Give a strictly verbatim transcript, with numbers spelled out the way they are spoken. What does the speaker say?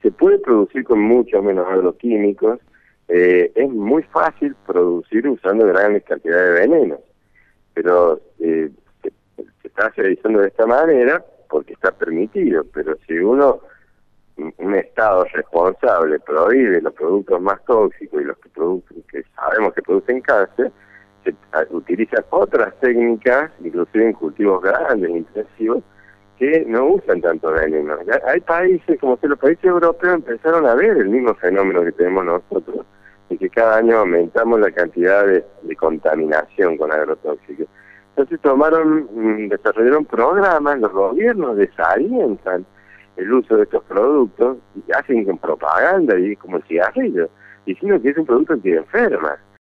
se puede producir con mucho menos agroquímicos. Eh, es muy fácil producir usando grandes cantidades de venenos, pero eh, se, se está realizando de esta manera porque está permitido, pero si uno, un Estado responsable, prohíbe los productos más tóxicos y los que, producen, que sabemos que producen cáncer, se utilizan otras técnicas, inclusive en cultivos grandes, intensivos, que no usan tanto veneno. Hay países, como que los países europeos empezaron a ver el mismo fenómeno que tenemos nosotros, de que cada año aumentamos la cantidad de, de contaminación con agrotóxicos. Entonces tomaron, desarrollaron programas, los gobiernos desalientan el uso de estos productos y hacen propaganda y como el cigarrillo, diciendo que es un producto que enferma.